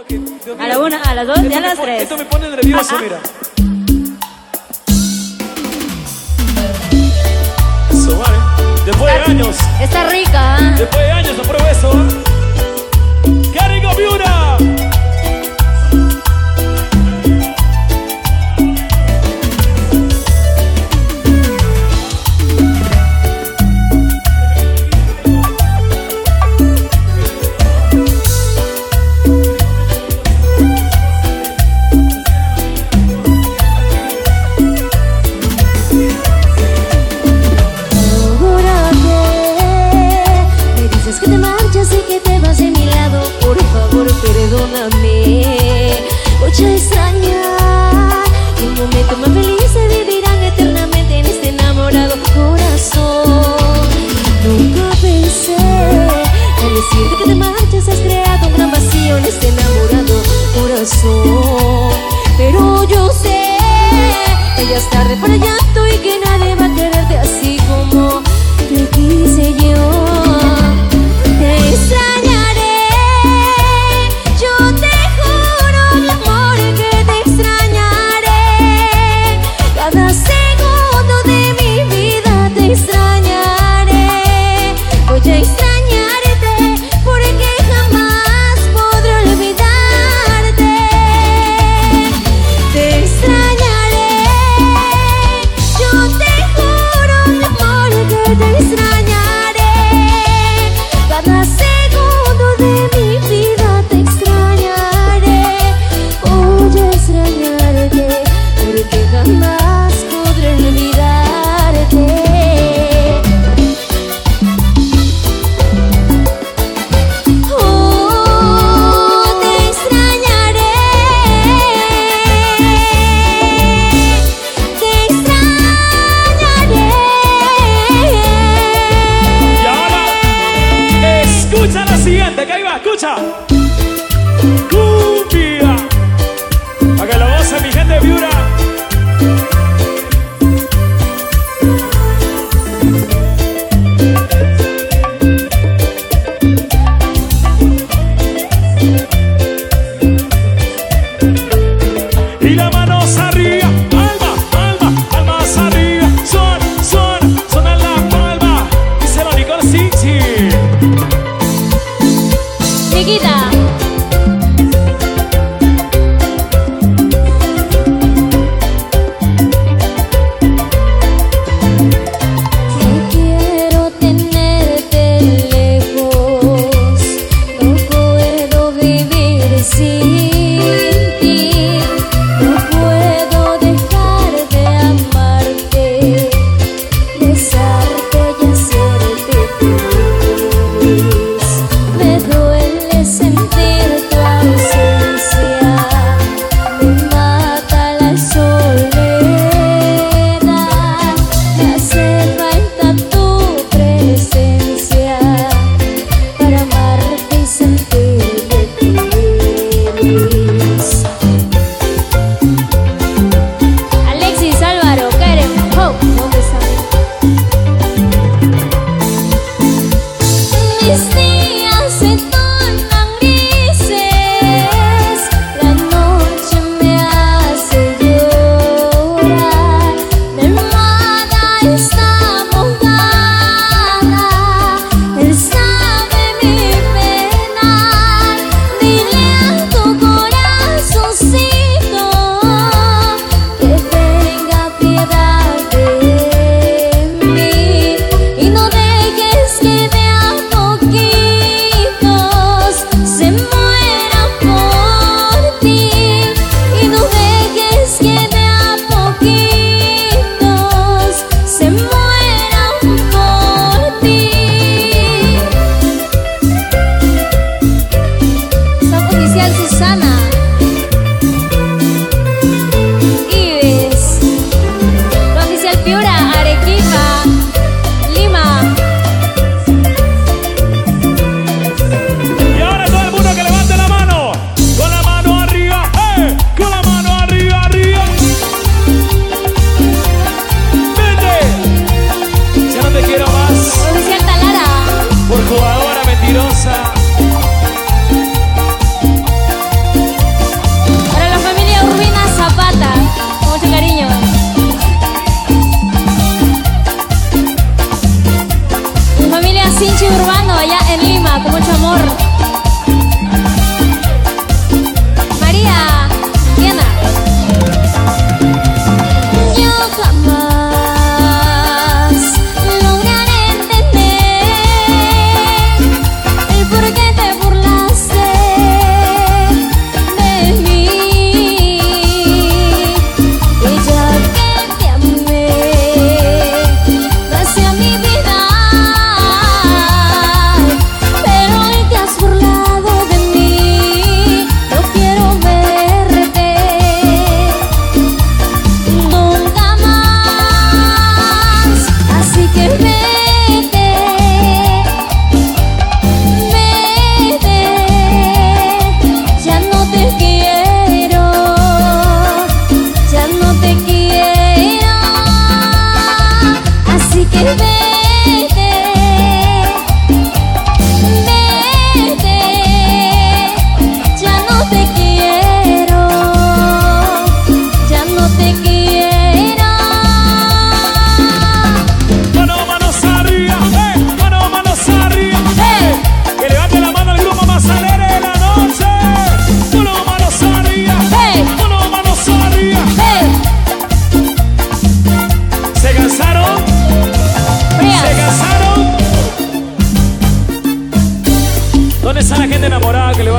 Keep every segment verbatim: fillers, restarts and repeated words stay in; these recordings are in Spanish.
A la una, a las dos y a las tres. Esto me pone nervioso, mira. Eso, vale. Después de años. Está rica, ¿eh? Después de años apruebo eso. ¡Qué rico, Piura! Perdóname, voy a extrañar el momento más feliz de vivirán eternamente en este enamorado corazón. Nunca pensé al decirte que te marchas has creado un gran vacío en este enamorado corazón. Pero yo sé que ya es tarde para llanto y que nadie va a quererte así como te quise yo. Te extrañaré. Escucha, cumbia, para que lo goce mi gente de Piura. Y las manos arriba, alma, alma, almas arriba, son, son, son en la palma, dice la Nicole City. Chiquita. No quiero tenerte lejos, no puedo vivir sin ti, no puedo dejar de amarte, besarte y hacerte feliz. Me duele sentir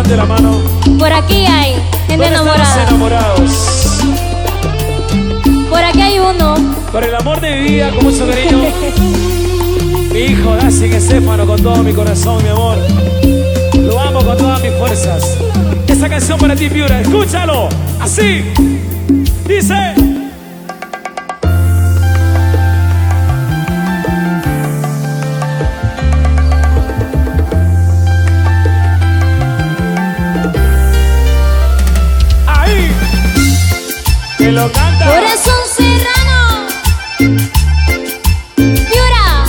levante la mano. Por aquí hay gente ¿Dónde están los enamorada. enamorados? Por aquí hay uno. Por el amor de mi vida, con mucho cariño. Mi hijo, Daci Estefano, con todo mi corazón, mi amor. Lo amo con todas mis fuerzas. Esta canción para ti, Piura, escúchalo. Así. Dice. Ahí. Que lo canta. Corazón serrano, Piura.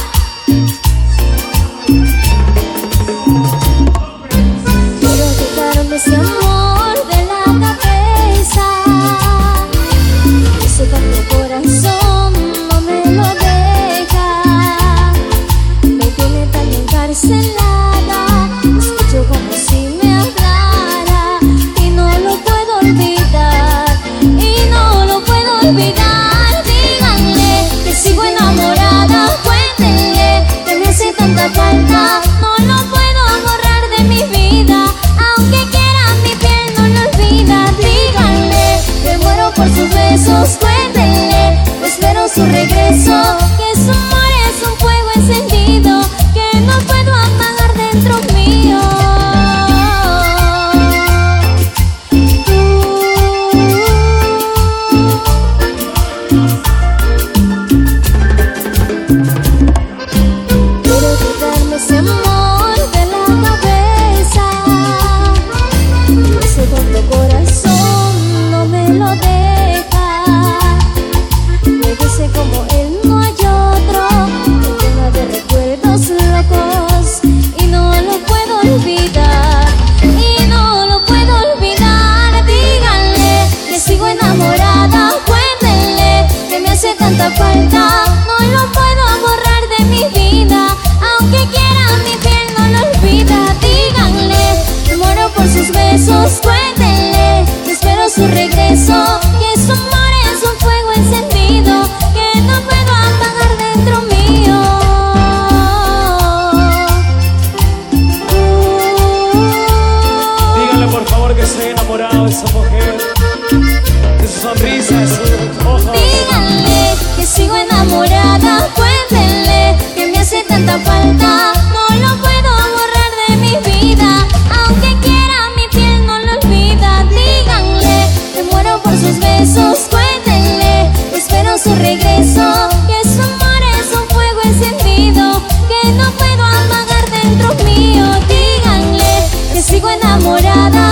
quiero quitarme ese amor de la cabeza. Eso con mi corazón no me lo deja. Me tiene tan encarcelada. Escucho como si me hablara y no lo puedo olvidar. Y no lo puedo olvidar. Díganle que sigo enamorada. Cuéntenle que me hace tanta falta. No lo puedo borrar de mi vida. Aunque quiera mi piel no lo olvida. Díganle que muero por sus besos. Cuéntenle que espero su regreso. Que su amor es un fuego encendido que no puedo apagar dentro mío. Quiero quitarme ese amor de la cabeza. Ese tonto corazón no me lo deja. Me dice como él no hay otro. Me llena de recuerdos locos y no lo puedo olvidar. Y no lo puedo olvidar. Díganle que sigo enamorada. Cuéntenle que me hace tanta falta. No lo puedo borrar de mi vida. Aunque quiera mi piel no lo olvida. Díganle que muero por sus besos. Cuéntenle que espero su regreso. Que su amor es un fuego encendido que no puedo apagar dentro mío. Díganle por favor que estoy enamorado de esa mujer. De su sonrisa, de sus ojos. Díganle que sigo enamorada. Cuéntenle que me hace tanta falta. No lo puedo borrar de mi vida. Aunque quiera mi piel no lo olvida. Díganle que muero por sus besos. Cuéntenle que espero su regreso. Que su amor es un fuego encendido que no puedo apagar dentro mío. Díganle que sigo enamorada.